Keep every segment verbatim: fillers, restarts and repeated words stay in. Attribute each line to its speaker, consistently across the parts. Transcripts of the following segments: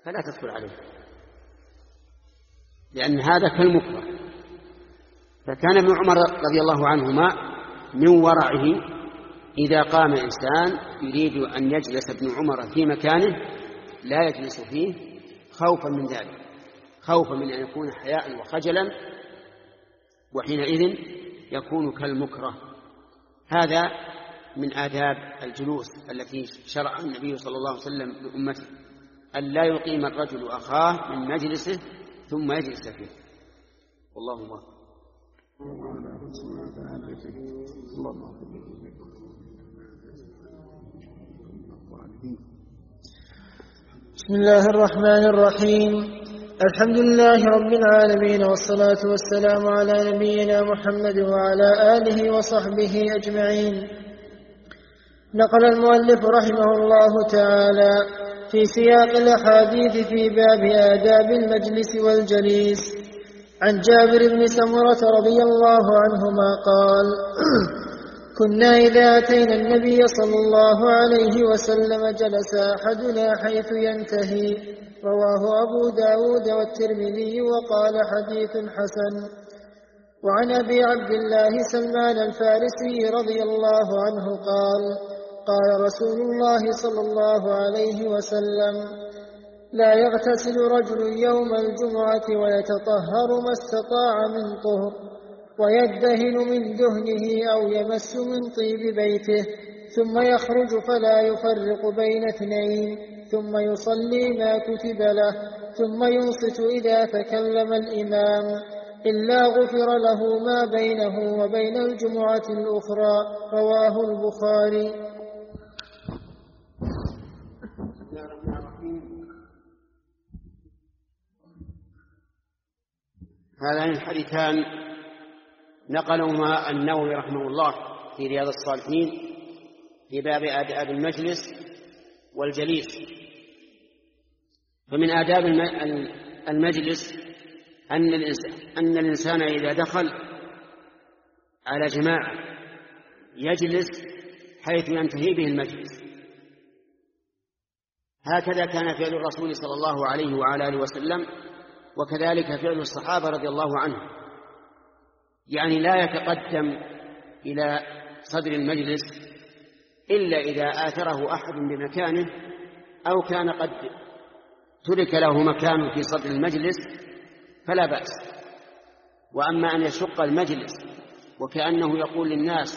Speaker 1: فلا تدخل عليه، لأن هذا كالمكره. فكان ابن عمر رضي الله عنهما من ورعه إذا قام إنسان يريد أن يجلس ابن عمر في مكانه لا يجلس فيه خوفا من ذلك، خوفا من أن يكون حياء وخجلا، وحينئذ يكون كالمكره. هذا من آداب الجلوس التي شرع النبي صلى الله عليه وسلم لأمته، أن لا يقيم الرجل أخاه من مجلسه ثم يجلس فيه. والله أكبر.
Speaker 2: بسم الله الرحمن الرحيم. الحمد لله رب العالمين، والصلاة والسلام على نبينا محمد وعلى آله وصحبه أجمعين. نقل المؤلف رحمه الله تعالى في سياق الأحاديث في باب آداب المجلس والجليس عن جابر بن سمرة رضي الله عنهما قال: كنا إذا أتينا النبي صلى الله عليه وسلم جلس أحدنا حيث ينتهي. رواه أبو داود والترمذي وقال حديث حسن. وعن أبي عبد الله سلمان الفارسي رضي الله عنه قال: قال رسول الله صلى الله عليه وسلم: لا يغتسل رجل يوم الجمعة ويتطهر ما استطاع من طهر، ويدهن من دهنه أو يمس من طيب بيته، ثم يخرج فلا يفرق بين اثنين، ثم يصلي ما كتب له، ثم ينصت إذا تكلم الإمام، إلا غفر له ما بينه وبين الجمعة الأخرى. رواه البخاري.
Speaker 1: هذان الحديثان نقلهما النووي رحمه الله في رياض الصالحين في باب آداب المجلس والجليس. فمن آداب المجلس أن الإنسان إذا دخل على جماعة يجلس حيث ينتهي به المجلس. هكذا كان فعل الرسول صلى الله عليه وعلى آله وسلم، وكذلك فعل الصحابة رضي الله عنهم، يعني لا يتقدم إلى صدر المجلس إلا إذا آثره أحد بمكانه أو كان قد ترك له مكان في صدر المجلس فلا بأس. وأما أن يشق المجلس وكأنه يقول للناس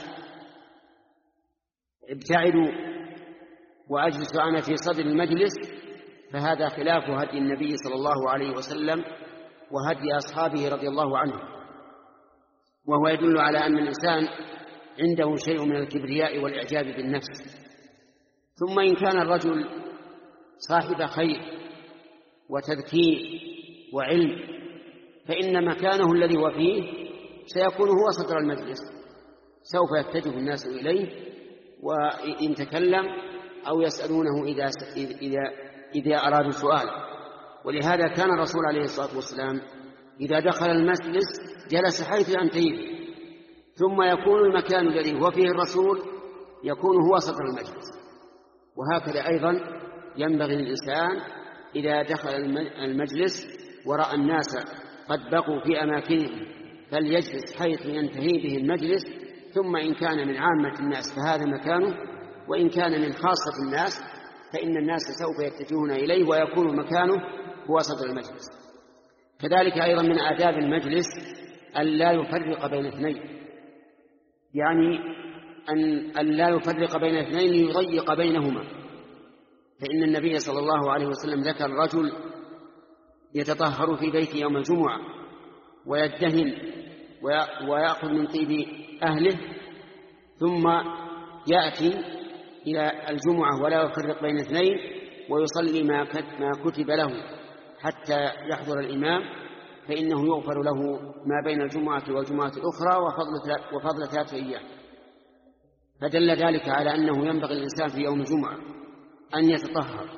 Speaker 1: ابتعدوا وأجلس أنا في صدر المجلس، فهذا خلاف هدي النبي صلى الله عليه وسلم وهدي أصحابه رضي الله عنهم، وهو يدل على أن الإنسان عنده شيء من الكبرياء والإعجاب بالنفس. ثم إن كان الرجل صاحب خير وتذكير وعلم فإن مكانه الذي هو فيه سيكون هو صدر المجلس، سوف يتجه الناس إليه وإن تكلم أو يسألونه إذا, إذا, إذا أرادوا سؤال. ولهذا كان الرسول عليه الصلاة والسلام إذا دخل المجلس جلس حيث ينتهي، ثم يكون المكان الذي هو فيه الرسول يكون هو صدر المجلس. وهكذا أيضا ينبغي للإنسان إذا دخل المجلس ورأى الناس قد بقوا في أماكنهم فليجلس حيث ينتهي به المجلس، ثم إن كان من عامة الناس فهذا مكانه، وإن كان من خاصة الناس فإن الناس سوف يتجهون إليه ويكون مكانه هو صدر المجلس. كذلك أيضا من آداب المجلس أن لا يفرق بين اثنين، يعني أن لا يفرق بين اثنين يضيق بينهما. فإن النبي صلى الله عليه وسلم ذكر رجل يتطهر في بيته يوم الجمعة ويدهن ويأخذ من طيب أهله، ثم يأتي إلى الجمعة ولا يفرق بين اثنين ويصلي ما كتب له حتى يحضر الإمام، فإنه يغفر له ما بين الجمعة والجمعة الأخرى وفضل ثلاثة أيام. فدل ذلك على أنه ينبغي الإنسان في يوم الجمعة أن يتطهر،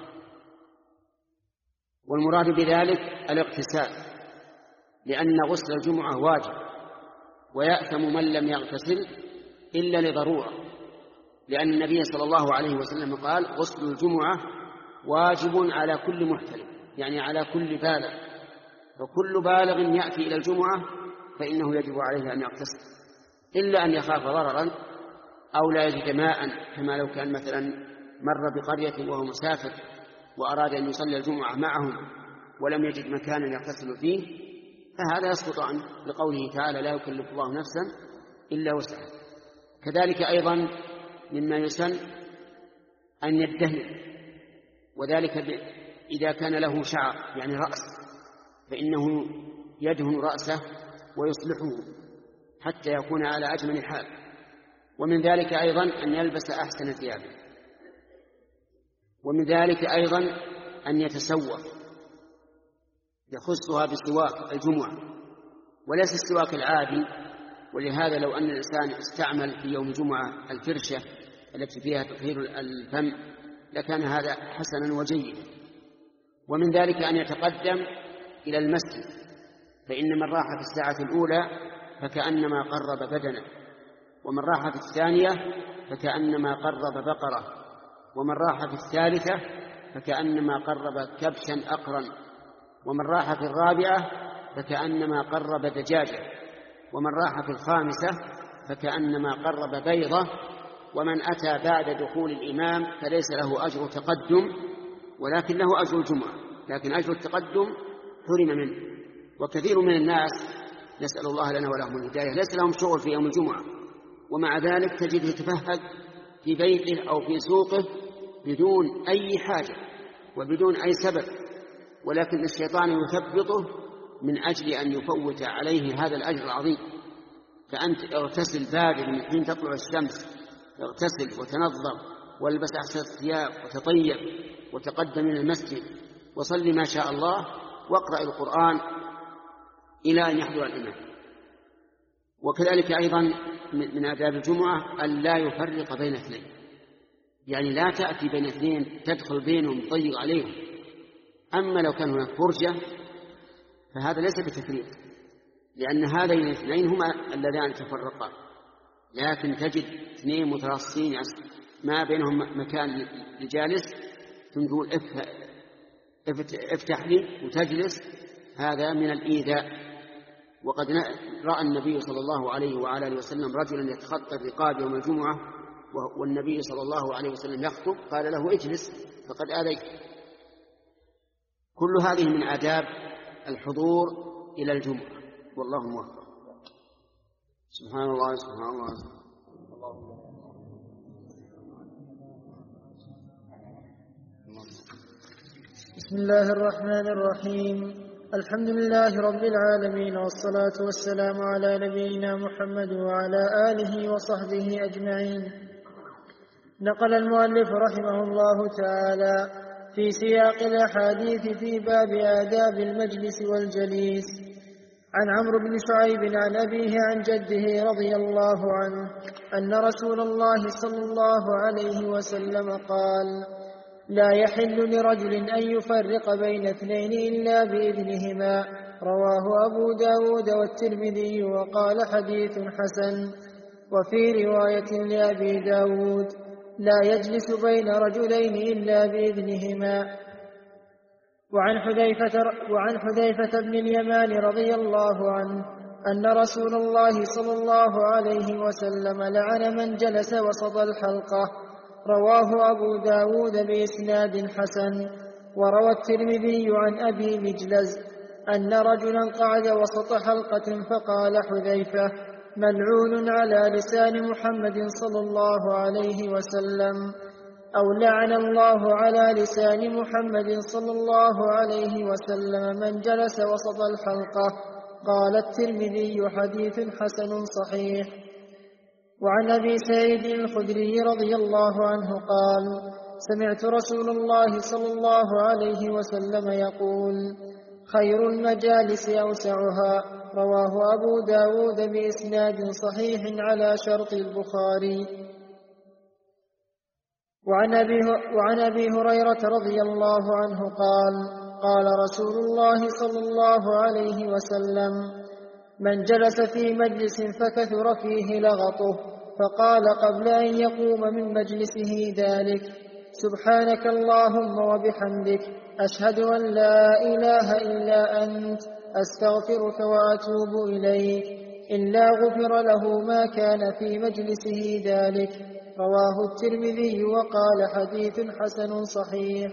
Speaker 1: والمراد بذلك الاغتسال، لأن غسل الجمعة واجب، ويأثم من لم يغتسل إلا لضرورة، لأن النبي صلى الله عليه وسلم قال غسل الجمعة واجب على كل محتلم، يعني على كل بالغ، وكل بالغ يأتي إلى الجمعة فإنه يجب عليه أن يغتسل، إلا أن يخاف ضررا أو لا يجد ماء، كما لو كان مثلا مر بقرية وهو مسافر وأراد أن يصلي الجمعة معهم ولم يجد مكانا يغتسل فيه، فهذا يسقط عنه لقوله تعالى: لا يكلف الله نفسا إلا وسعها. كذلك أيضا مما يسن أن يدهن، وذلك إذا كان له شعر يعني رأس فإنه يدهن رأسه ويصلحه حتى يكون على أجمل حال. ومن ذلك أيضا أن يلبس أحسن ثيابه، ومن ذلك أيضا أن يتسوق، يخصها بسواك الجمعة وليس السواك العادي. ولهذا لو أن الإنسان استعمل في يوم الجمعة الفرشة التي فيها تطهير الفم لكان هذا حسنا وجيدا. ومن ذلك أن يتقدم إلى المسجد، فإن من راح في الساعة الأولى فكأنما قرب بدنا، ومن راح في الثانية فكأنما قرب بقرة، ومن راح في الثالثة فكأنما قرب كبشا أقرا، ومن راح في الرابعة فكأنما قرب دجاجة، ومن راح في الخامسة فكأنما قرب بيضة. ومن أتى بعد دخول الإمام فليس له أجر تقدم ولكن له أجر الجمعة، لكن أجر التقدم حرم منه. وكثير من الناس نسأل الله لنا ولهم الهداية ليس لهم شغل في يوم الجمعة، ومع ذلك تجد يتفهد في بيته أو في سوقه بدون أي حاجة وبدون أي سبب، ولكن الشيطان يثبطه من أجل أن يفوت عليه هذا الأجر العظيم. فأنت اغتسل بادر من حين تطلع الشمس، اغتسل وتنظف والبس أحسن الثياب وتطيب وتقدم إلى المسجد وصلي ما شاء الله واقرأ القرآن إلى أن يحضر الإمام. وكذلك أيضا من آداب الجمعة أن لا يفرق بين اثنين، يعني لا تأتي بين اثنين تدخل بينهم تضيق عليهم. أما لو كان هناك فرجة فهذا ليس بتفريق، لأن هذين الاثنين هما اللذان تفرقا، لكن تجد اثنين متراصين ما بينهم مكان لجالس ثم تقول افتح لي وتجلس، هذا من الإيذاء. وقد رأى النبي صلى الله عليه وعلى آله وسلم رجلا يتخطى الرقاب يوم الجمعة والنبي صلى الله عليه وسلم يخطب، قال له اجلس فقد آذيت. كل هذه من آداب الحضور إلى الجمعة، والله موفق. سبحان الله سبحان الله, سبحان الله.
Speaker 2: بسم الله الرحمن الرحيم. الحمد لله رب العالمين، والصلاة والسلام على نبينا محمد وعلى آله وصحبه أجمعين. نقل المؤلف رحمه الله تعالى في سياق الأحاديث في باب آداب المجلس والجليس عن عمرو بن شعيب عن أبيه عن جده رضي الله عنه أن رسول الله صلى الله عليه وسلم قال: لا يحل لرجل أن يفرق بين اثنين إلا بإذنهما. رواه أبو داود والترمذي وقال حديث حسن. وفي رواية لأبي داود: لا يجلس بين رجلين إلا بإذنهما. وعن حذيفة, وعن حذيفة بن اليمان رضي الله عنه أن رسول الله صلى الله عليه وسلم لعن من جلس وسط الحلقة. رواه أبو داود بإسناد حسن. وروى الترمذي عن أبي مجلز أن رجلا قعد وسط حلقة فقال حذيفة: ملعون على لسان محمد صلى الله عليه وسلم، أو لعن الله على لسان محمد صلى الله عليه وسلم من جلس وسط الحلقة. قال الترمذي: حديث حسن صحيح. وعن أبي سعيد الخدري رضي الله عنه قال: سمعت رسول الله صلى الله عليه وسلم يقول: خير المجالس أوسعها. رواه أبو داود بإسناد صحيح على شرط البخاري. وعن أبي, وعن أبي هريرة رضي الله عنه قال: قال رسول الله صلى الله عليه وسلم: من جلس في مجلس فكثر فيه لغطه فقال قبل أن يقوم من مجلسه ذلك: سبحانك اللهم وبحمدك أشهد أن لا إله إلا أنت أستغفرك وأتوب إليك إلا غفر له ما كان في مجلسه ذلك. رواه الترمذي وقال حديث حسن صحيح.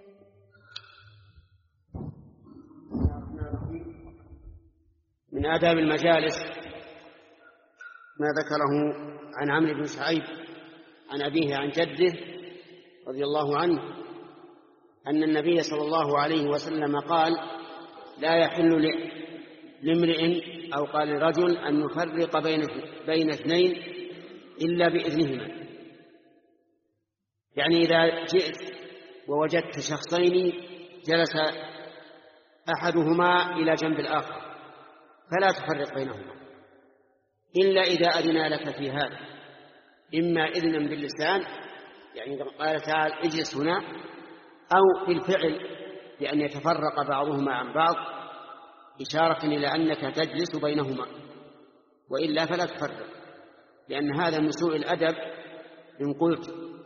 Speaker 1: من آداب المجالس ما ذكره عن عمرو بن شعيب عن أبيه عن جده رضي الله عنه أن النبي صلى الله عليه وسلم قال: لا يحل لامرئ أو قال لرجل أن يفرق بين بين اثنين إلا بإذنهما. يعني إذا جئت ووجدت شخصين جلس أحدهما إلى جنب الآخر فلا تفرق بينهما إلا إذا أذن لك في هذا، إما إذنا باللسان يعني قال تعالى اجلس هنا، أو بالفعل بأن يتفرق بعضهما عن بعض إشارة إلى أنك تجلس بينهما، وإلا فلا تفرق، لأن هذا من سوء الأدب إن قلت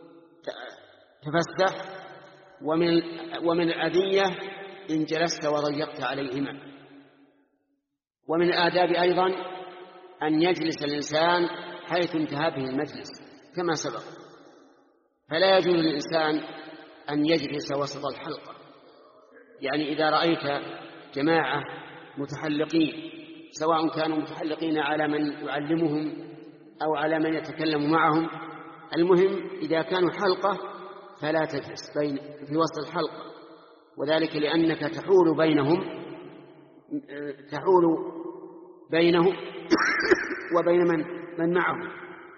Speaker 1: تفسح، ومن ومن الأذية إن جلست وضيقت عليهما. ومن الآداب أيضا أن يجلس الإنسان حيث انتهى به المجلس كما سبق، فلا يجوز للإنسان أن يجلس وسط الحلقة. يعني إذا رأيت جماعة متحلقين سواء كانوا متحلقين على من يعلمهم أو على من يتكلم معهم، المهم إذا كانوا حلقة فلا تجلس بين في وسط الحلقة، وذلك لأنك تحول بينهم تحول بينهم وبين من, من معهم.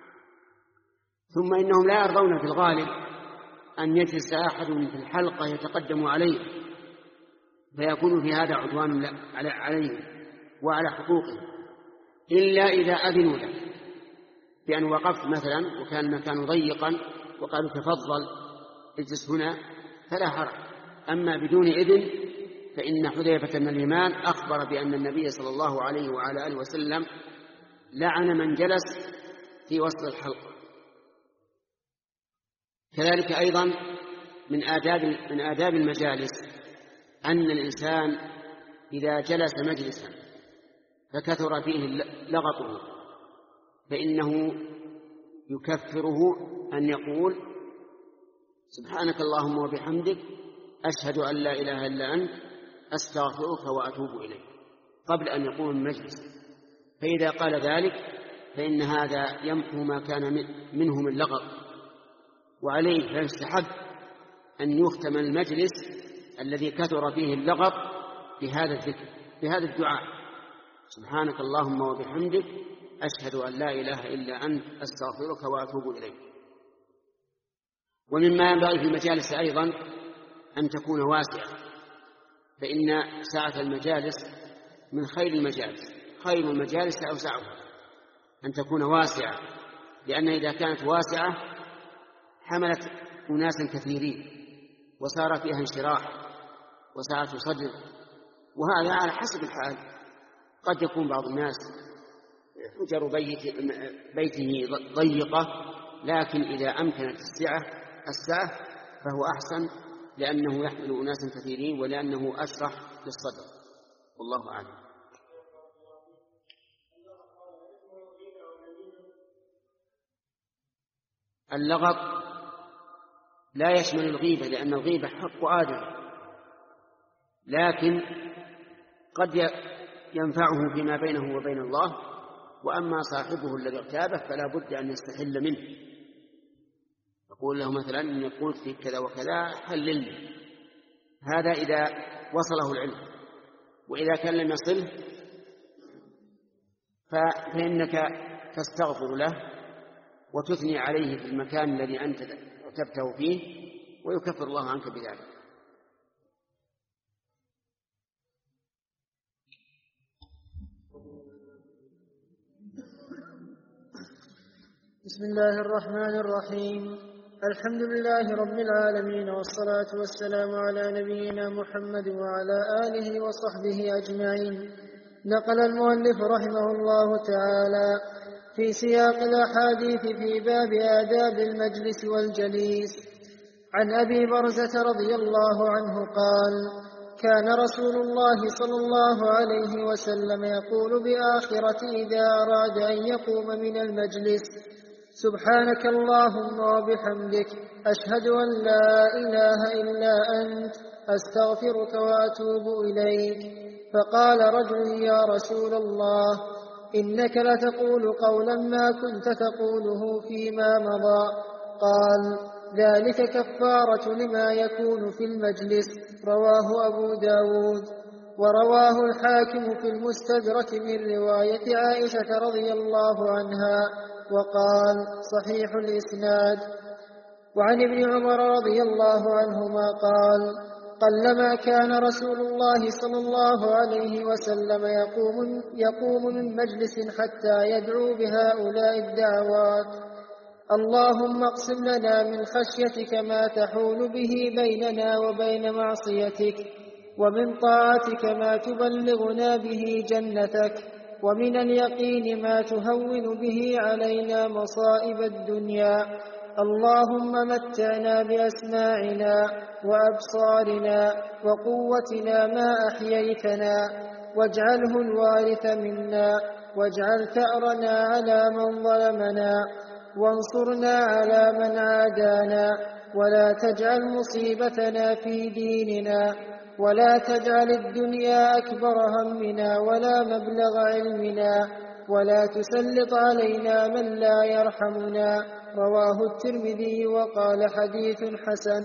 Speaker 1: ثم إنهم لا يرضون في الغالب أن يجلس أحد في الحلقة يتقدم عليه، فيكون في هذا عدوان عليهم وعلى حقوقهم، إلا إذا أذنوا لك بأن وقفت مثلا وكان المكان ضيقا وقالوا تفضل اجلس هنا فلا حرج. أما بدون إذن فإن حذيفة بن اليمان أخبر بأن النبي صلى الله عليه وعلى آله وسلم لعن من جلس في وسط الحلقة. كذلك أيضا من آداب من آداب المجالس أن الإنسان إذا جلس مجلسا فكثر فيه لغطه فإنه يكفره أن يقول: سبحانك اللهم وبحمدك أشهد أن لا إله إلا أنت أستغفرك وأتوب إليك، قبل أن يقوم من المجلس. فإذا قال ذلك فإن هذا يمحو ما كان منه من لغط، وعليه فيستحب أن يختم المجلس الذي كثر فيه اللغط بهذا الذكر بهذا الدعاء: سبحانك اللهم وبحمدك أشهد أن لا إله إلا أنت أستغفرك وأتوب إليك. ومما ينبغي في المجالس أيضا أن تكون واسعة، فإن سعة المجالس من خير المجالس، خير المجالس أوسعها، أن تكون واسعة، لأن إذا كانت واسعة حملت أناسا كثيرين وصار فيها انشراح وسعة صدر، وهذا على حسب الحال. قد يكون بعض الناس حجر بيت بيته ضيقة، لكن إذا أمكنت السعة السعة فهو أحسن، لأنه يحمل أناسا كثيرين ولأنه أشرح للصدر. والله أعلم. اللغط لا يشمل الغيبة، لأن الغيبة حق آدم، لكن قد ينفعه فيما بينه وبين الله، وأما صاحبه الذي اغتابه فلا بد أن يستحل منه. يقول له مثلا: إني قلت في كذا وكذا حللني. هذا إذا وصله العلم، وإذا كان لم يصله فإنك تستغفر له وتثني عليه في المكان الذي أنت اغتبته فيه، ويكفر الله عنك بذلك.
Speaker 2: بسم الله الرحمن الرحيم. الحمد لله رب العالمين، والصلاة والسلام على نبينا محمد وعلى آله وصحبه أجمعين. نقل المؤلف رحمه الله تعالى في سياق الأحاديث في باب آداب المجلس والجليس عن أبي برزة رضي الله عنه قال: كان رسول الله صلى الله عليه وسلم يقول بآخرة إذا أراد أن يقوم من المجلس: سبحانك اللهم وبحمدك، أشهد أن لا إله إلا أنت، أستغفرك وأتوب إليك. فقال رجل: يا رسول الله، إنك لتقول قولا ما كنت تقوله فيما مضى. قال: ذلك كفارة لما يكون في المجلس. رواه أبو داود. ورواه الحاكم في المستدرك من رواية عائشة رضي الله عنها، وقال: صحيح الإسناد. وعن ابن عمر رضي الله عنهما قال: قلما كان رسول الله صلى الله عليه وسلم يقوم, يقوم من مجلس حتى يدعو بهؤلاء الدعوات: اللهم اقسم لنا من خشيتك ما تحول به بيننا وبين معصيتك، ومن طاعتك ما تبلغنا به جنتك، ومن اليقين ما تهون به علينا مصائب الدنيا. اللهم متعنا بأسماعنا وأبصارنا وقوتنا ما أحييتنا، واجعله الوارث منا، واجعل ثأرنا على من ظلمنا، وانصرنا على من عادانا، ولا تجعل مصيبتنا في ديننا، ولا تجعل الدنيا أكبر همنا ولا مبلغ علمنا، ولا تسلط علينا من لا يرحمنا. رواه الترمذي وقال: حديث حسن.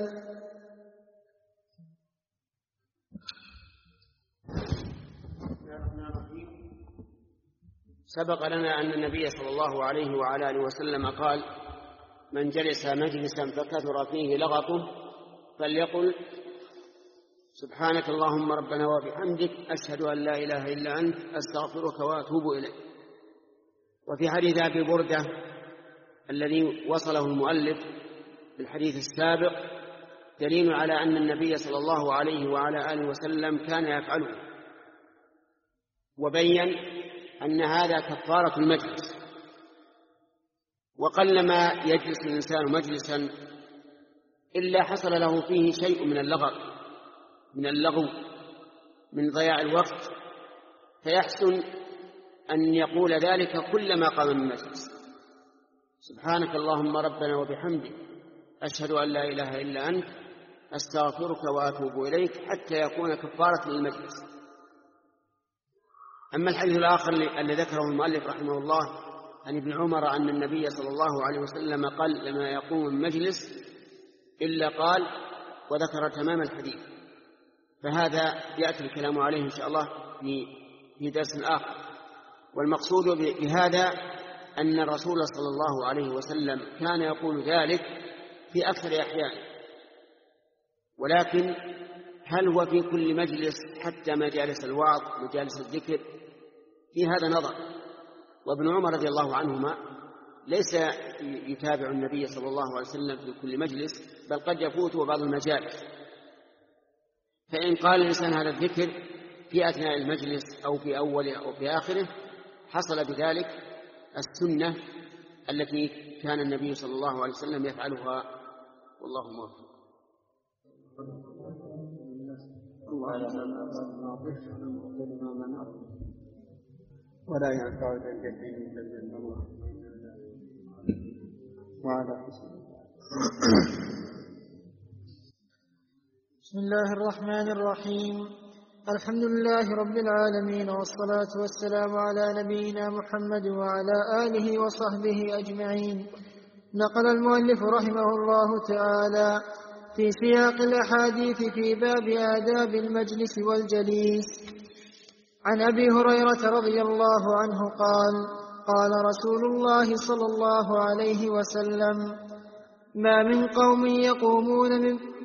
Speaker 1: سبق لنا أن النبي صلى الله عليه وعلى آله وسلم قال: من جلس مجلسا فكثر فيه لغطه فليقل: سبحانك اللهم ربنا وبحمدك، أشهد أن لا إله إلا أنت، أستغفرك وأتوب إليك. وفي حديث أبي بردة الذي وصله المؤلف في الحديث السابق دليل على أن النبي صلى الله عليه وعلى آله وسلم كان يفعله، وبين أن هذا كفارة المجلس. وقلما يجلس الإنسان مجلسا إلا حصل له فيه شيء من اللغط من اللغو من ضياع الوقت، فيحسن أن يقول ذلك كلما قام من مجلس: سبحانك اللهم ربنا وبحمدك، أشهد أن لا إله إلا أنت، أستغفرك وأتوب إليك، حتى يكون كفارة للمجلس. أما الحديث الآخر الذي ذكره المؤلف رحمه الله عن ابن عمر أن النبي صلى الله عليه وسلم قال: لما يقوم المجلس إلا قال، وذكر تمام الحديث. فهذا يأتي الكلام عليه إن شاء الله في درس آخر. والمقصود بهذا أن الرسول صلى الله عليه وسلم كان يقول ذلك في أكثر أحيانه، ولكن هل هو في كل مجلس حتى مجالس الوعظ مجالس الذكر؟ في هذا نظر. وابن عمر رضي الله عنهما ليس يتابع النبي صلى الله عليه وسلم في كل مجلس، بل قد يفوته بعض المجالس. فإن قال الإنسان هذا الذكر في أثناء المجلس أو في أوله أو في آخره حصل بذلك السنة التي كان النبي صلى الله عليه وسلم يفعلها، والله موفق.
Speaker 3: ولا ينفع الجدين إلا الله وعلى
Speaker 2: بسم الله الرحمن الرحيم. الحمد لله رب العالمين، والصلاة والسلام على نبينا محمد وعلى آله وصحبه أجمعين. نقل المؤلف رحمه الله تعالى في سياق الأحاديث في باب آداب المجلس والجليس عن أبي هريرة رضي الله عنه قال: قال رسول الله صلى الله عليه وسلم: ما من قوم يقومون من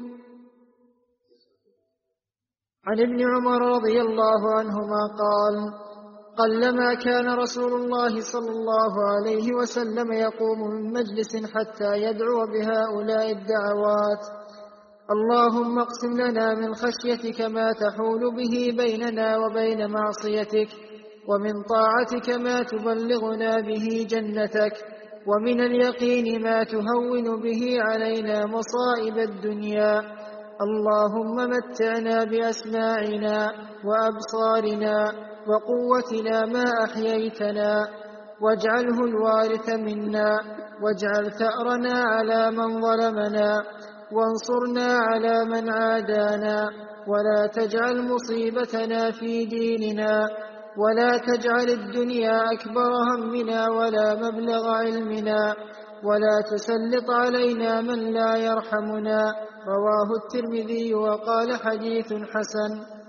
Speaker 2: عن ابن عمر رضي الله عنهما قال: قلما كان رسول الله صلى الله عليه وسلم يقوم من مجلس حتى يدعو بهؤلاء الدعوات: اللهم اقسم لنا من خشيتك ما تحول به بيننا وبين معصيتك، ومن طاعتك ما تبلغنا به جنتك، ومن اليقين ما تهون به علينا مصائب الدنيا. اللهم متعنا بأسماعنا وأبصارنا وقوتنا ما أحييتنا، واجعله الوارث منا، واجعل ثأرنا على من ظلمنا، وانصرنا على من عادانا، ولا تجعل مصيبتنا في ديننا، ولا تجعل الدنيا أكبر همنا ولا مبلغ علمنا، ولا تسلط علينا من لا يرحمنا. رواه الترمذي وقال حديث حسن.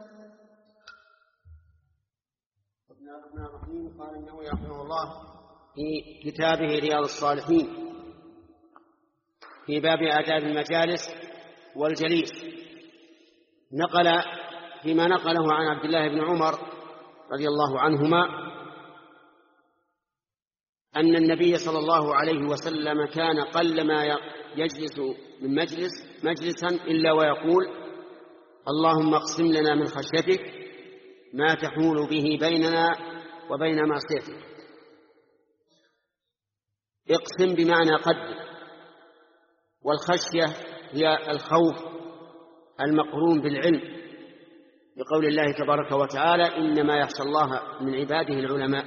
Speaker 1: قال النووي رحمه الله في كتابه رياض الصالحين في باب آداب المجالس والجليس، نقل فيما نقله عن عبد الله بن عمر رضي الله عنهما أن النبي صلى الله عليه وسلم كان قلما يجلس من مجلس مجلسا إلا ويقول: اللهم اقسم لنا من خشيتك ما تحول به بيننا وبين معصيتك. اقسم بمعنى قدر، والخشية هي الخوف المقرون بالعلم، بقول الله تبارك وتعالى: إنما يخشى الله من عباده العلماء.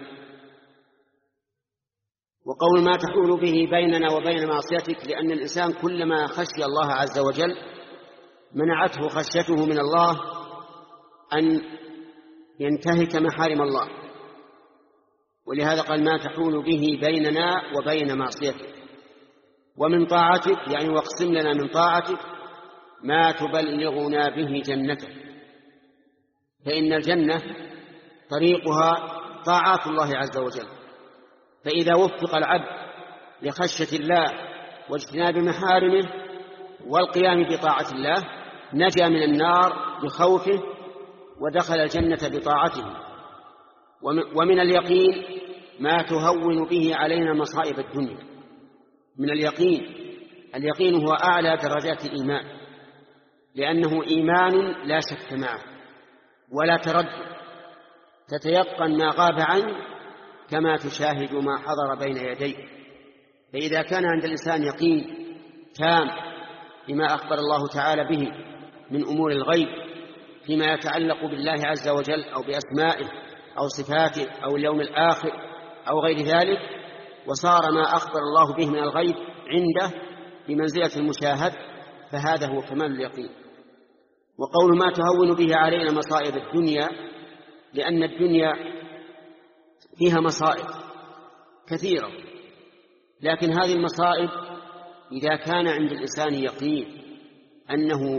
Speaker 1: وقول ما تحول به بيننا وبين معصيتك، لأن الإنسان كلما خشي الله عز وجل منعته خشيته من الله أن ينتهك محارم الله، ولهذا قال: ما تحول به بيننا وبين معصيتك. ومن طاعتك يعني واقسم لنا من طاعتك ما تبلغنا به جنتك، فإن الجنة طريقها طاعات الله عز وجل. فإذا وفق العبد لخشية الله واجتناب محارمه والقيام بطاعة الله نجا من النار بخوفه ودخل الجنة بطاعته. ومن اليقين ما تهون به علينا مصائب الدنيا. من اليقين، اليقين هو أعلى درجات الإيمان، لأنه إيمان لا شك معه ولا تردد، تتيقن ما غاب عنه كما تشاهد ما حضر بين يديك. فإذا كان عند الإنسان يقين تام بما أخبر الله تعالى به من أمور الغيب فيما يتعلق بالله عز وجل أو بأسمائه أو صفاته أو اليوم الآخر أو غير ذلك، وصار ما أخبر الله به من الغيب عنده بمنزلة المشاهد، فهذا هو كمال اليقين. وقول ما تهون به علينا مصائب الدنيا، لأن الدنيا فيها مصائب كثيرة، لكن هذه المصائب إذا كان عند الإنسان يقين أنه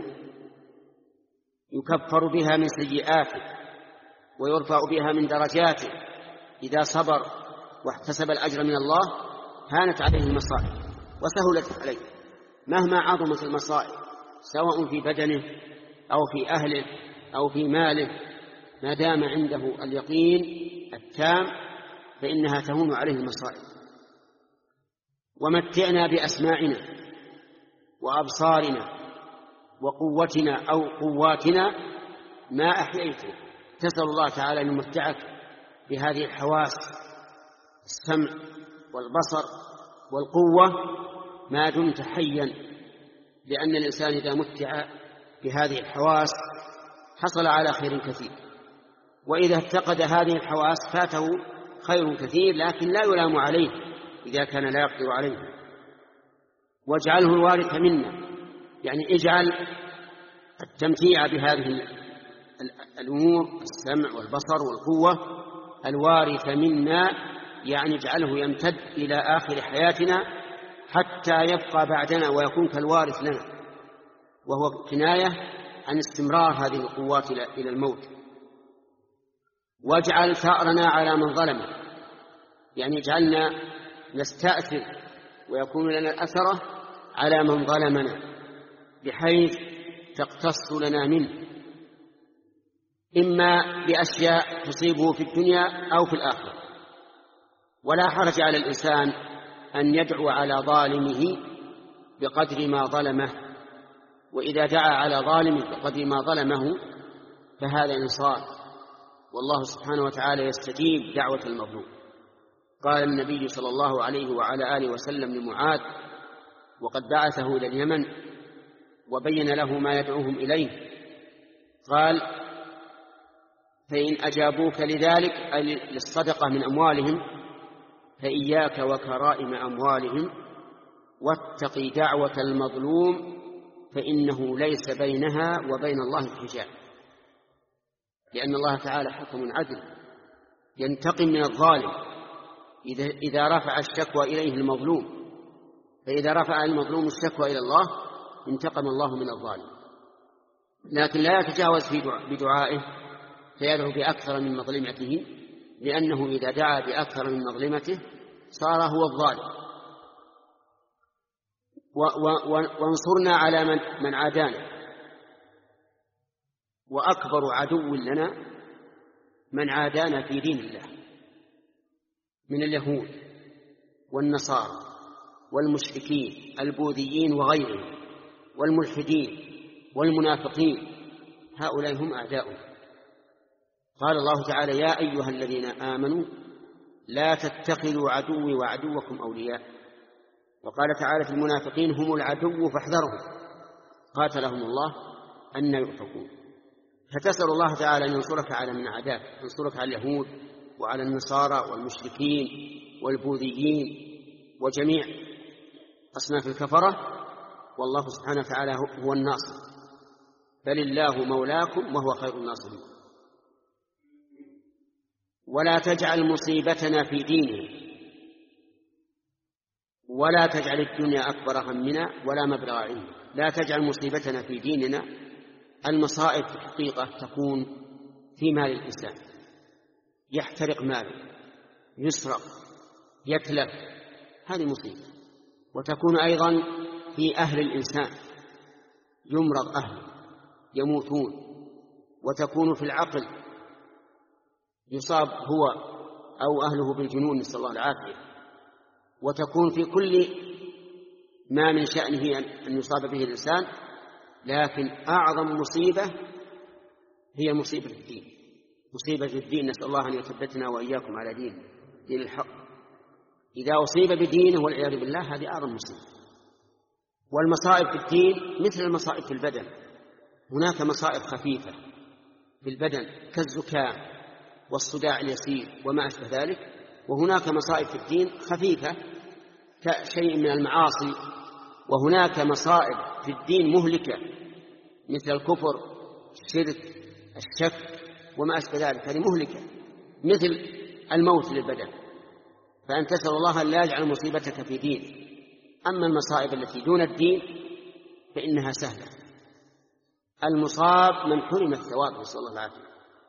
Speaker 1: يكفر بها من سيئاته ويرفع بها من درجاته إذا صبر واحتسب الأجر من الله، هانت عليه المصائب وسهلت عليه مهما عظمت المصائب، سواء في بدنه أو في أهله أو في ماله، ما دام عنده اليقين التام فإنها تهون عليه المصائب. ومتعنا بأسماعنا وأبصارنا وقوتنا أو قواتنا ما أحييتنا. تسأل الله تعالى أن يمتعك بهذه الحواس، السمع والبصر والقوة، ما دمت حيا، لأن الإنسان إذا متع بهذه الحواس حصل على خير كثير، وإذا افتقد هذه الحواس فاته خير كثير، لكن لا يلام عليه إذا كان لا يقدر عليه. واجعله الوارث منا، يعني اجعل التمتيع بهذه الأمور السمع والبصر والقوة الوارث منا، يعني اجعله يمتد إلى آخر حياتنا حتى يبقى بعدنا ويكون كالوارث لنا، وهو كناية عن استمرار هذه القوات إلى الموت. واجعل ثأرنا على من ظلمنا، يعني اجعلنا نستأثر ويكون لنا الأثرة على من ظلمنا بحيث تقتص لنا منه، إما بأشياء تصيبه في الدنيا أو في الآخرة. ولا حرج على الإنسان أن يدعو على ظالمه بقدر ما ظلمه، وإذا دعا على ظالمه بقدر ما ظلمه فهذا إنصاف، والله سبحانه وتعالى يستجيب دعوة المظلوم. قال النبي صلى الله عليه وعلى آله وسلم لمعاذ وقد بعثه إلى اليمن وبين له ما يدعوهم إليه، قال: فإن أجابوك لذلك أي للصدقة من أموالهم فإياك وكرائم أموالهم واتقي دعوة المظلوم فإنه ليس بينها وبين الله حجاب، لأن الله تعالى حكم عدل ينتقم من الظالم إذا رفع الشكوى إليه المظلوم، فإذا رفع المظلوم الشكوى إلى الله انتقم الله من الظالم، لكن لا يتجاوز في بدعائه فيدعو بأكثر من مظلمته، لأنه إذا دعا بأكثر من مظلمته صار هو الظالم. وانصرنا على من, من عادانا، وأكبر عدو لنا من عادانا في دين الله من اليهود والنصارى والمشركين البوذيين وغيرهم والملحدين والمنافقين، هؤلاء هم أعداؤنا. قال الله تعالى: يا أيها الذين آمنوا لا تتخذوا عدوي وعدوكم أولياء. وقال تعالى في المنافقين: هم العدو فاحذرهم قاتلهم الله أن يؤفكون. فتسأل الله تعالى أن ينصرك على من عداك، ينصرك على اليهود وعلى النصارى والمشركين والبوذيين وجميع أصناف الكفرة، والله سبحانه وتعالى هو الناصر، بل الله مولاكم وهو خير الناصرين. ولا تجعل مصيبتنا في ديننا ولا تجعل الدنيا أكبر همنا ولا مبلغ علمنا. لا تجعل مصيبتنا في ديننا، المصائب في الحقيقة تكون في مال الإنسان، يحترق ماله، يسرق، يتلف، هذه مصيبة. وتكون أيضا في أهل الإنسان، يمرض أهله يموتون. وتكون في العقل، يصاب هو أو أهله بالجنون، نسأل الله العافية. وتكون في كل ما من شأنه أن يصاب به الإنسان، لكن أعظم مصيبة هي مصيبة الدين، مصيبة الدين. نسأل الله أن يثبتنا وإياكم على دين دين الحق. إذا أصيب بدينه والعياذ بالله هذه أعظم مصيبة. والمصائب في الدين مثل المصائب في البدن، هناك مصائب خفيفة في البدن كالزكام والصداع اليسير وما أشبه ذلك، وهناك مصائب في الدين خفيفة كشيء من المعاصي. وهناك مصائب في الدين مهلكة مثل الكفر، الشرك، الشك وما أشبه ذلك، هذه مهلكة مثل الموت للبدن. فأن تسأل الله أن لا يجعل مصيبتك في دين. أما المصائب التي دون الدين فإنها سهلة. المصاب من حرم الثواب، نسأل الله العافية.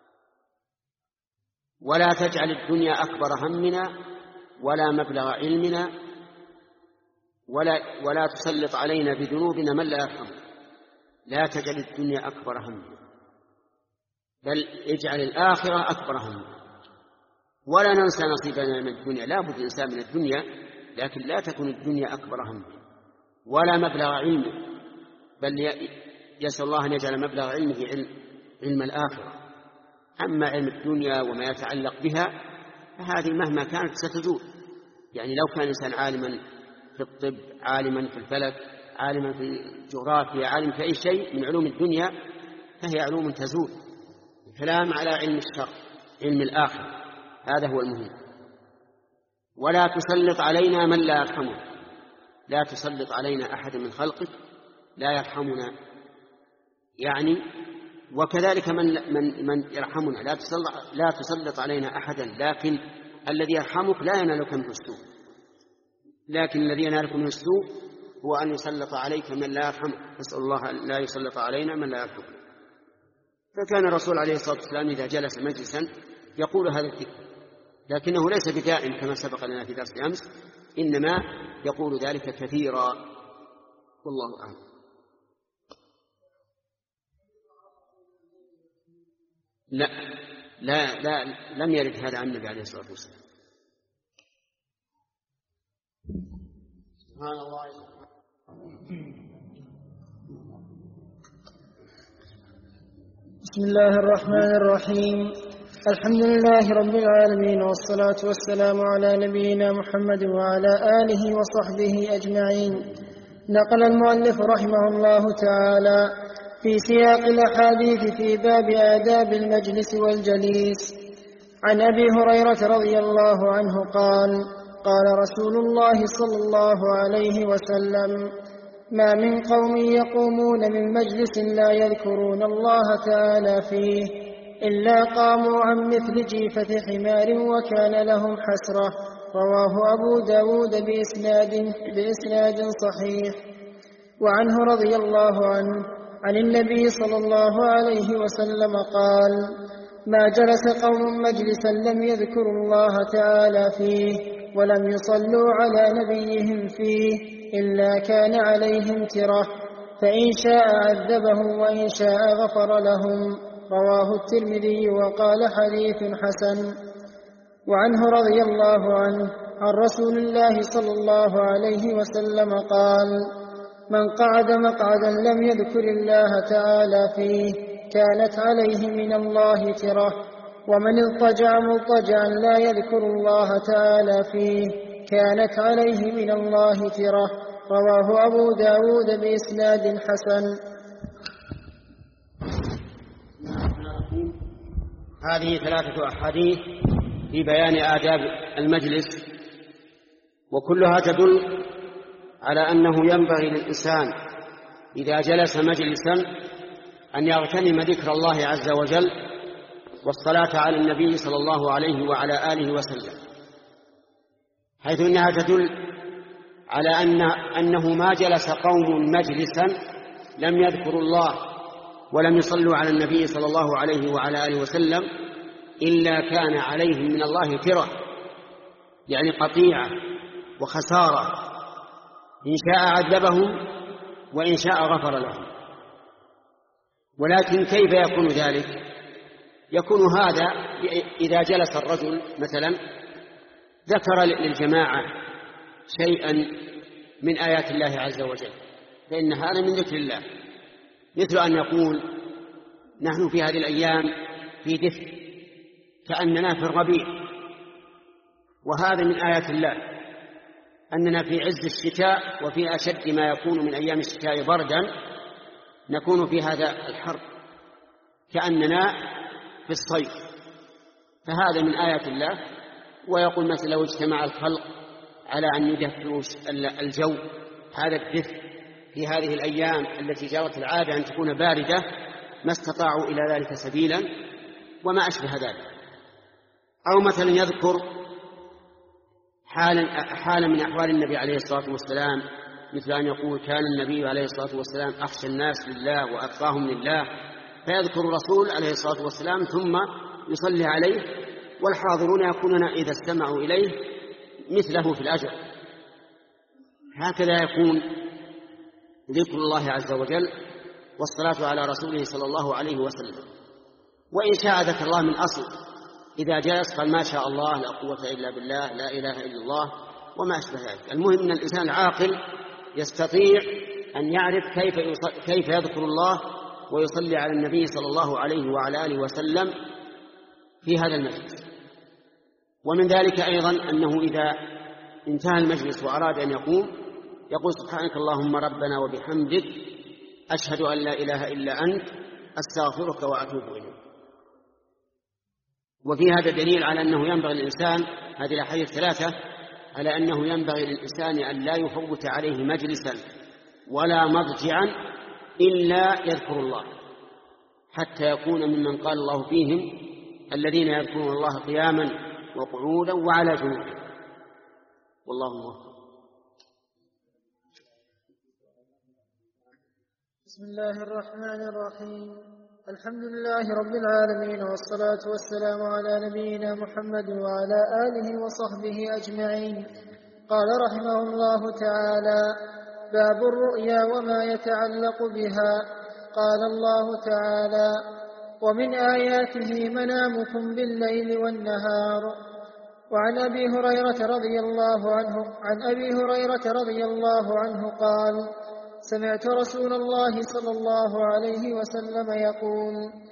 Speaker 1: ولا تجعل الدنيا أكبر همنا ولا مبلغ علمنا ولا, ولا تسلط علينا بذنوبنا من لا يرحمنا. لا تجعل الدنيا أكبر همنا، بل اجعل الآخرة أكبر همنا. ولا ننسى نصيبنا من الدنيا، لا بد الإنسان من الدنيا، لكن لا تكون الدنيا أكبر همنا ولا مبلغ علمه، بل يسأل الله أن يجعل مبلغ علمه علم, علم الآخرة. أما علم الدنيا وما يتعلق بها فهذه مهما كانت ستزول. يعني لو كان الإنسان عالما في الطب، عالما في الفلك، عالما في الجغرافيا، عالم في أي شيء من علوم الدنيا، فهي علوم تزول. الكلام على علم الشر، علم الآخرة، هذا هو المهم. ولا تسلط علينا من لا يرحمنا. لا تسلط علينا أحد من خلقك لا يرحمنا، يعني وكذلك من, من, من يرحمنا. لا تسلط, لا تسلط علينا أحدا، لكن الذي يرحمك لا ينالك منه السوء، لكن الذي ينالك منه السوء هو أن يسلط عليك من لا يرحمك. نسأل الله أن لا يسلط علينا من لا يرحمك. فكان الرسول عليه الصلاة والسلام إذا جلس مجلسا يقول هذا الذكر، لكنه ليس بدائم كما سبق لنا في درس أمس، إنما يقول ذلك كثيرا، والله أعلم. لا لا لا لم يرد هذا عن النبي عليه الصلاة والسلام. سبحان الله.
Speaker 2: بسم الله الرحمن الرحيم. الحمد لله رب العالمين، والصلاة والسلام على نبينا محمد وعلى آله وصحبه أجمعين. نقل المؤلف رحمه الله تعالى في سياق الأحاديث في باب آداب المجلس والجليس عن أبي هريرة رضي الله عنه قال: قال رسول الله صلى الله عليه وسلم: ما من قوم يقومون من مجلس لا يذكرون الله تعالى فيه إلا قاموا عن مثل جيفة حمار وكان لهم حسرة. رواه أبو داود بإسناد, بإسناد صحيح. وعنه رضي الله عنه عن النبي صلى الله عليه وسلم قال: ما جلس قوم مجلسا لم يذكروا الله تعالى فيه ولم يصلوا على نبيهم فيه إلا كان عليهم ترة، فإن شاء عذبهم وإن شاء غفر لهم. رواه الترمذي وقال حديث حسن. وعنه رضي الله عنه عن رسول الله صلى الله عليه وسلم قال: من قعد مقعدا لم يذكر الله تعالى فيه كانت عليه من الله ترة، ومن اضطجع مضطجعا لا يذكر الله تعالى فيه كانت عليه من الله ترة. رواه أبو داود بإسناد حسن.
Speaker 1: هذه ثلاثة أحاديث في بيان آداب المجلس، وكلها تدل على أنه ينبغي للإنسان إذا جلس مجلسا أن يغتنم ذكر الله عز وجل والصلاة على النبي صلى الله عليه وعلى آله وسلم، حيث إنها تدل على أن أنه ما جلس قوم مجلسا لم يذكروا الله ولم يصلوا على النبي صلى الله عليه وعلى آله وسلم إلا كان عليهم من الله ترة، يعني قطيعة وخسارة، إن شاء عذبهم وإن شاء غفر لهم. ولكن كيف يكون ذلك؟ يكون هذا إذا جلس الرجل مثلا ذكر للجماعة شيئا من آيات الله عز وجل، فإن هذا من ذكر الله، مثل أن يقول: نحن في هذه الأيام في دفء كأننا في الربيع، وهذا من آيات الله، أننا في عز الشتاء وفي أشد ما يكون من أيام الشتاء بردا نكون في هذا الحر كأننا في الصيف، فهذا من آيات الله. ويقول مثلا: لو اجتمع الخلق على أن يدفئوا الجو، هذا الدفء في هذه الأيام التي جرت العادة أن تكون باردة ما استطاعوا إلى ذلك سبيلا، وما أشبه ذلك. أو مثلا يذكر حالا حالا من أحوال النبي عليه الصلاة والسلام، مثل أن يقول: كان النبي عليه الصلاة والسلام أخشى الناس لله وأتقاهم لله، فيذكر الرسول عليه الصلاة والسلام ثم يصلي عليه، والحاضرون يكونون إذا استمعوا إليه مثله في الأجر. هكذا يكون ذكر الله عز وجل والصلاة على رسوله صلى الله عليه وسلم. وإن شاء ذكر الله من أصل، إذا جلس قال: ما شاء الله لا قوة إلا بالله، لا إله إلا الله، وما أشبه ذلك. المهم أن الإنسان العاقل يستطيع أن يعرف كيف كيف يذكر الله ويصلي على النبي صلى الله عليه وعلى آله وسلم في هذا المجلس. ومن ذلك أيضا أنه إذا انتهى المجلس وأراد أن يقوم يقول: سبحانك اللهم ربنا وبحمدك أشهد أن لا إله إلا أنت أستغفرك وأتوب إليك. وفي هذا دليل على أنه ينبغي للإنسان، هذه الأحاديث الثلاثة، على أنه ينبغي للإنسان أن لا يفوت عليه مجلسا ولا مضجعا إلا يذكر الله، حتى يكون ممن قال الله فيهم: الذين يذكرون الله قياما وقعودا وعلى جنوبهم. والله موفق.
Speaker 2: بسم الله الرحمن الرحيم. الحمد لله رب العالمين، والصلاة والسلام على نبينا محمد وعلى آله وصحبه أجمعين. قال رحمه الله تعالى: باب الرؤيا وما يتعلق بها. قال الله تعالى: ومن آياته منامكم بالليل والنهار. وعن أبي هريرة رضي الله عنه عن أبي هريرة رضي الله عنه قال: سمعت رسول الله صلى الله عليه وسلم يقول: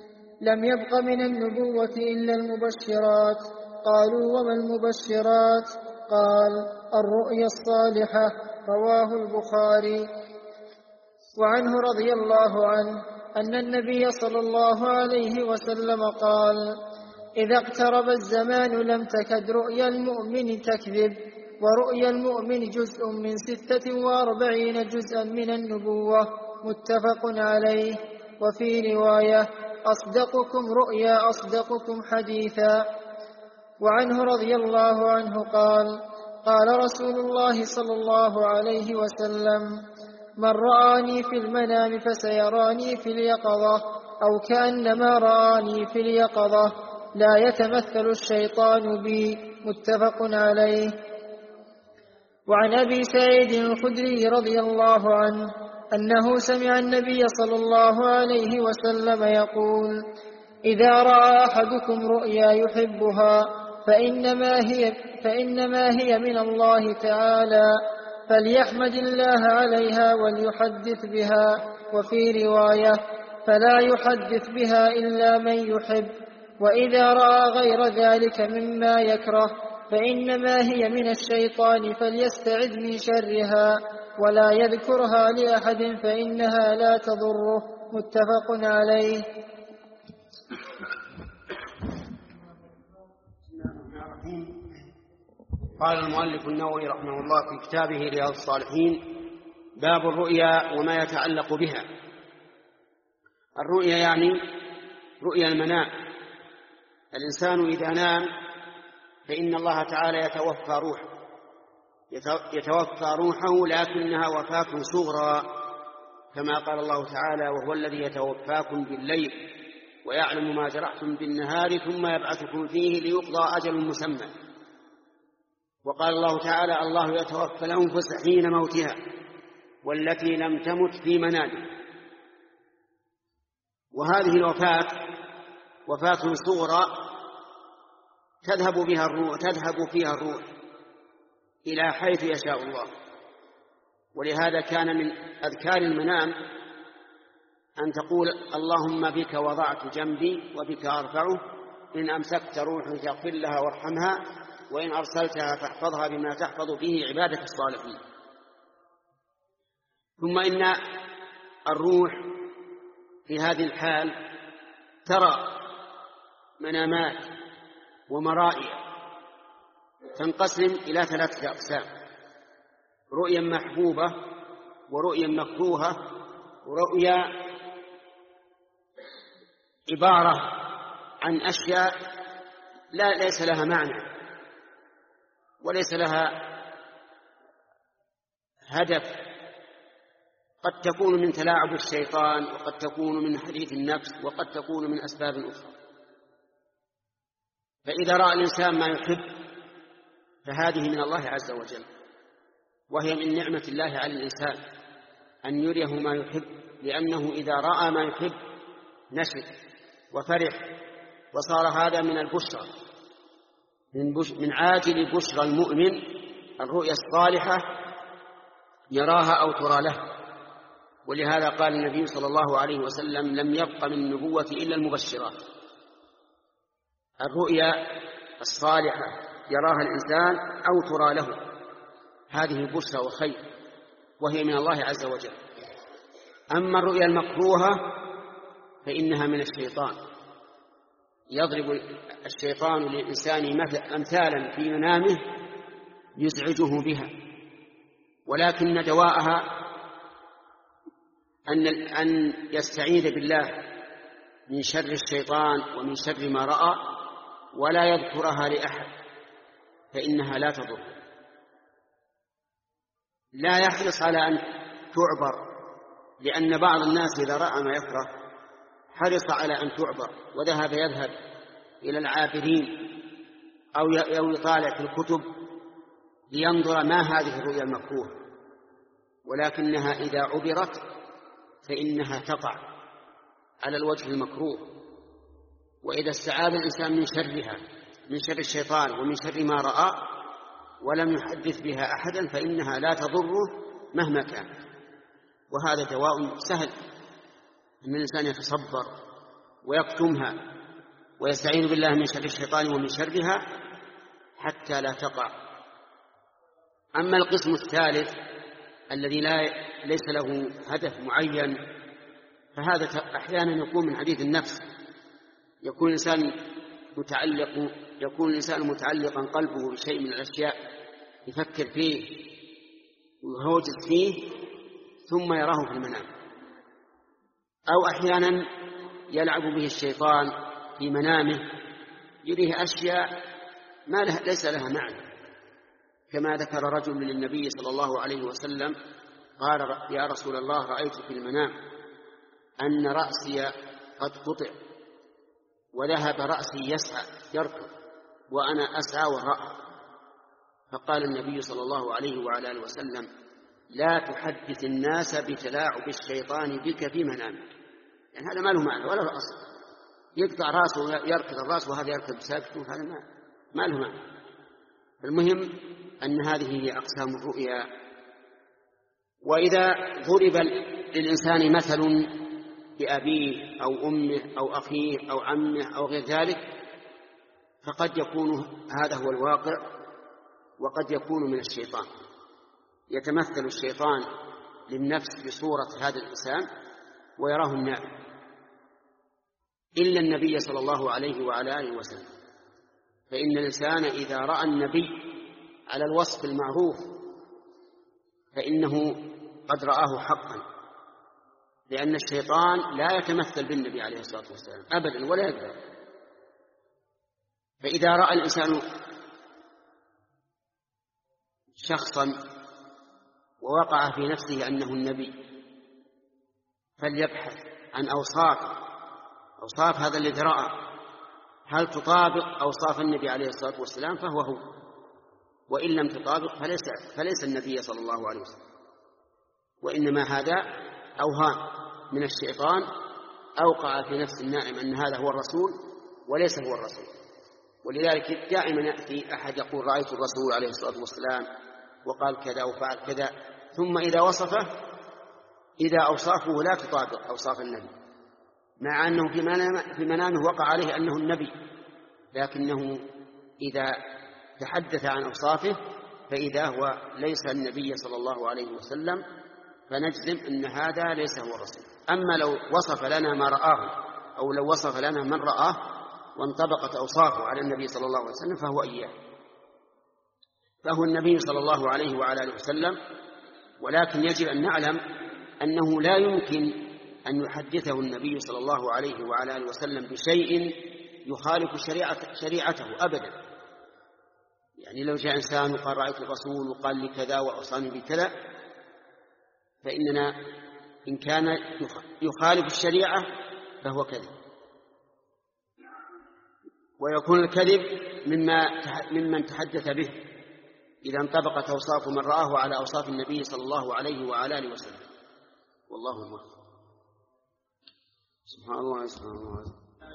Speaker 2: لم يبق من النبوة إلا المبشرات. قالوا وما المبشرات؟ قال الرؤيا الصالحة. رواه البخاري. وعنه رضي الله عنه أن النبي صلى الله عليه وسلم قال إذا اقترب الزمان لم تكد رؤيا المؤمن تكذب، ورؤيا المؤمن جزء من ستة وأربعين جزءا من النبوة. متفق عليه. وفي رواية أصدقكم رؤيا أصدقكم حديثا. وعنه رضي الله عنه قال قال رسول الله صلى الله عليه وسلم من رآني في المنام فسيراني في اليقظة، أو كأنما رآني في اليقظة، لا يتمثل الشيطان بي. متفق عليه. وعن أبي سعيد الخدري رضي الله عنه أنه سمع النبي صلى الله عليه وسلم يقول إذا رأى أحدكم رؤيا يحبها فإنما هي, فإنما هي من الله تعالى، فليحمد الله عليها وليحدث بها. وفي رواية فلا يحدث بها إلا من يحب. وإذا رأى غير ذلك مما يكره فإنما هي من الشيطان، فليستعذ من شرها ولا يذكرها لأحد فإنها لا تضره. متفق عليه.
Speaker 1: قال المؤلف النووي رحمه الله في كتابه رياض الصالحين باب الرؤيا وما يتعلق بها. الرؤيا يعني رؤيا المنام. الإنسان إذا نام فإن الله تعالى يتوفى روحه يتوفى روحه لكنها وفاة صغرى، كما قال الله تعالى وهو الذي يتوفاكم بالليل ويعلم ما جرحتم بالنهار ثم يبعثكم فيه ليقضى أجل مسمى. وقال الله تعالى الله يتوفى الأنفس حين موتها والتي لم تمت في منامها. وهذه الوفاة وفاة صغرى تذهب بها الروح تذهب فيها الروح إلى حيث يشاء الله. ولهذا كان من أذكار المنام أن تقول اللهم بك وضعت جنبي وبك أرفعه، إن أمسكت روحي فاغفر لها وارحمها، وإن أرسلتها فاحفظها بما تحفظ به عبادك الصالحين. ثم إن الروح في هذه الحال ترى منامات ومرائي تنقسم إلى ثلاثة أقسام: رؤيا محبوبة، ورؤيا مكروهة، ورؤيا عبارة عن أشياء لا ليس لها معنى وليس لها هدف، قد تكون من تلاعب الشيطان، وقد تكون من حديث النفس، وقد تكون من أسباب أخرى. فإذا رأى الإنسان ما يحب فهذه من الله عز وجل، وهي من نعمة الله على الإنسان أن يريه ما يحب، لأنه إذا رأى ما يحب نشد وفرح، وصار هذا من البشرى، من, بش من عاجل بشرى المؤمن الرؤيا الصالحة يراها أو ترى له. ولهذا قال النبي صلى الله عليه وسلم لم يبق من النبوة إلا المبشرات. الرؤيا الصالحة يراها الإنسان أو ترى له، هذه بشرى وخير، وهي من الله عز وجل. أما الرؤيا المكروهة فإنها من الشيطان، يضرب الشيطان للإنسان أمثالا في منامه يزعجه بها، ولكن دواءها أن أن يستعيذ بالله من شر الشيطان ومن شر ما رأى، ولا يذكرها لأحد فإنها لا تضر. لا يحرص على أن تعبر، لأن بعض الناس إذا رأى ما يكره حرص على أن تعبر وذهب يذهب إلى العابرين أو يطالع في الكتب لينظر ما هذه الرؤيا المكروهة، ولكنها إذا عبرت فإنها تقع على الوجه المكروه. وإذا استعاذ الإنسان من شرها، من شر الشيطان ومن شر ما رأى، ولم يحدث بها أحدا فإنها لا تضره مهما كان. وهذا دواء سهل أن الإنسان يتصبر ويكتمها ويستعين بالله من شر الشيطان ومن شرها حتى لا تقع. أما القسم الثالث الذي لا ليس له هدف معين فهذا أحيانا يكون من حديث النفس، يكون الإنسان متعلق يكون الإنسان متعلقا قلبه بشيء من الأشياء يفكر فيه ويهوجس فيه ثم يراه في المنام، أو أحيانا يلعب به الشيطان في منامه يريه أشياء ما لها ليس لها معنى، كما ذكر رجل للنبي صلى الله عليه وسلم قال: يا رسول الله، رأيت في المنام أن رأسي قد قطع وذهب رأسي يسعى يركض وأنا أسعى وراءه. فقال النبي صلى الله عليه وعلى آله وسلم: لا تحدث الناس بتلاعب الشيطان بك في منامك، يعني هذا ما له معنى ولا له أصل، يقطع رأسه يركض الرأس وهذا يركض ساكت، هذا ما, ما له معنى. المهم أن هذه هي أقسام الرؤيا. وإذا ضرب للإنسان مثل بأبيه أو أمه أو أخيه أو عمه أو غير ذلك فقد يكون هذا هو الواقع، وقد يكون من الشيطان، يتمثل الشيطان للنفس بصورة هذا الإنسان ويراه النائم، إلا النبي صلى الله عليه وعلى آله وسلم، فإن الإنسان إذا رأى النبي على الوصف المعروف فإنه قد رآه حقا، لأن الشيطان لا يتمثل بالنبي عليه الصلاة والسلام أبدا ولا يقدر. فإذا رأى الإنسان شخصا ووقع في نفسه أنه النبي فليبحث عن أوصاف أوصاف هذا الذي رأى هل تطابق أوصاف النبي عليه الصلاة والسلام فهو هو، وإن لم تطابق فليس, فليس النبي صلى الله عليه وسلم، وإنما هذا أوهام من الشيطان أوقع في نفس النائم أن هذا هو الرسول وليس هو الرسول. ولذلك دائما يأتي أحد يقول: رأيت الرسول عليه الصلاة والسلام وقال كذا وفعل كذا، ثم إذا وصفه إذا أوصافه لا تطابق أوصاف النبي، مع أنه في منامه وقع عليه أنه النبي، لكنه إذا تحدث عن أوصافه فإذا هو ليس النبي صلى الله عليه وسلم، فنجزم أن هذا ليس هو الرسول. أما لو وصف لنا ما رآه أو لو وصف لنا من رآه وانطبقت أوصافه على النبي صلى الله عليه وسلم فهو إياه، فهو النبي صلى الله عليه وعلى آله وسلم. ولكن يجب أن نعلم أنه لا يمكن أن يحدثه النبي صلى الله عليه وعلى آله وسلم بشيء يخالف شريعة شريعته أبدا. يعني لو جاء إنسان وقال: رأيت الرسول وقال لي كذا وأوصاني بكذا، فإننا إن كان يخالف الشريعة فهو كذب، ويكون الكذب مما ممن تحدث به إذا انطبقت أوصاف من رآه على أوصاف النبي صلى الله عليه وعلى آله وسلم. والله موفق. سبحان الله سبحان الله.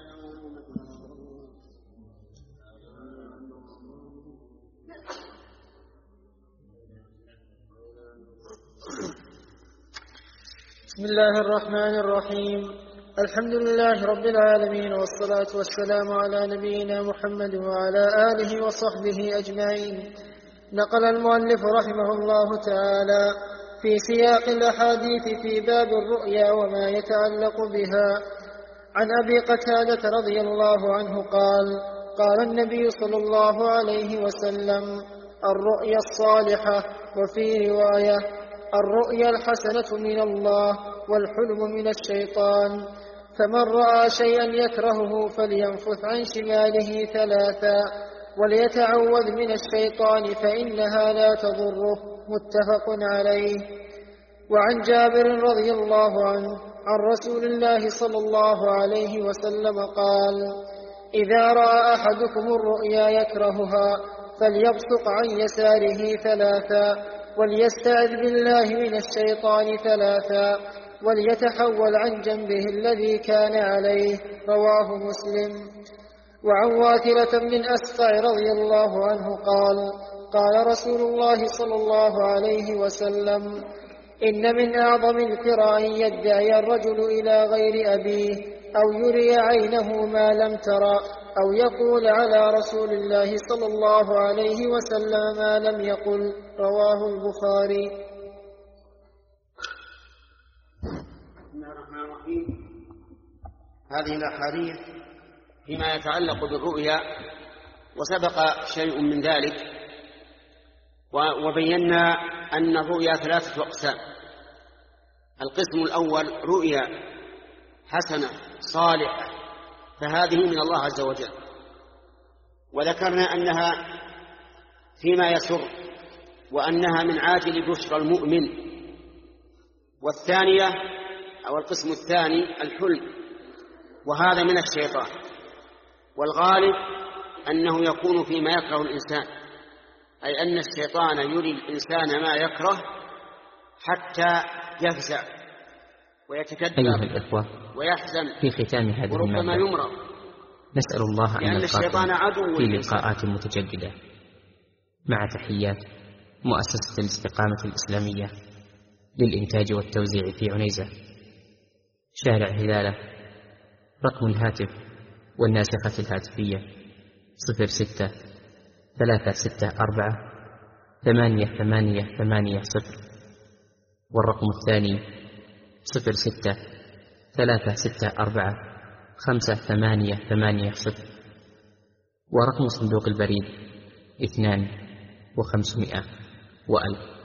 Speaker 2: بسم الله الرحمن الرحيم. الحمد لله رب العالمين، والصلاة والسلام على نبينا محمد وعلى آله وصحبه أجمعين. نقل المؤلف رحمه الله تعالى في سياق الأحاديث في باب الرؤيا وما يتعلق بها عن أبي قتادة رضي الله عنه قال: قال النبي صلى الله عليه وسلم: الرؤيا الصالحة، وفي رواية: الرؤيا الحسنة من الله والحلم من الشيطان، فمن رأى شيئا يكرهه فلينفث عن شماله ثلاثا وليتعوذ من الشيطان فإنها لا تضره. متفق عليه. وعن جابر رضي الله عنه عن رسول الله صلى الله عليه وسلم قال: إذا رأى أحدكم الرؤيا يكرهها فليبصق عن يساره ثلاثا وليستعذ بالله من الشيطان ثلاثا وليتحول عن جنبه الذي كان عليه. رواه مسلم. وعن واثلة بن أسقع رضي الله عنه قال: قال رسول الله صلى الله عليه وسلم: إن من أعظم الفرع أن يدعي الرجل إلى غير أبيه أو يري عينه ما لم ترى أو يقول على رسول الله صلى الله عليه وسلم ما لم يقل. رواه البخاري.
Speaker 1: بسم الله الرحمن الرحيم. هذه الأحاديث فيما يتعلق بالرؤيا، وسبق شيء من ذلك وبينا أن الرؤيا ثلاثة أقسام. القسم الأول رؤيا حسنة صالحة، فهذه من الله عز وجل، وذكرنا أنها فيما يسر وأنها من عاجل بشرى المؤمن. والثانية أو القسم الثاني الحلم، وهذا من الشيطان، والغالب أنه يكون فيما يكره الإنسان، أي أن الشيطان يري الإنسان ما يكره حتى يفزع ويتكدر
Speaker 4: أيها الإخوة،
Speaker 1: ويحزن
Speaker 4: في ختام هذه
Speaker 1: وربما
Speaker 4: المادة
Speaker 1: يمرض،
Speaker 4: نسأل الله أن
Speaker 1: لأن الشيطان عدو
Speaker 4: نلقاكم في
Speaker 1: للإنسان.
Speaker 4: لقاءات متجددة، مع تحيات مؤسسة الاستقامة الإسلامية للإنتاج والتوزيع في عنيزة، شارع هلالة. رقم الهاتف والناسخة الهاتفية صفر ستة ثلاثة ستة أربعة ثمانية ثمانية ثمانية صفر، والرقم الثاني صفر ستة ثلاثة ستة أربعة خمسة ثمانية ثمانية صفر، ورقم صندوق البريد اثنان وخمسمائة وألف.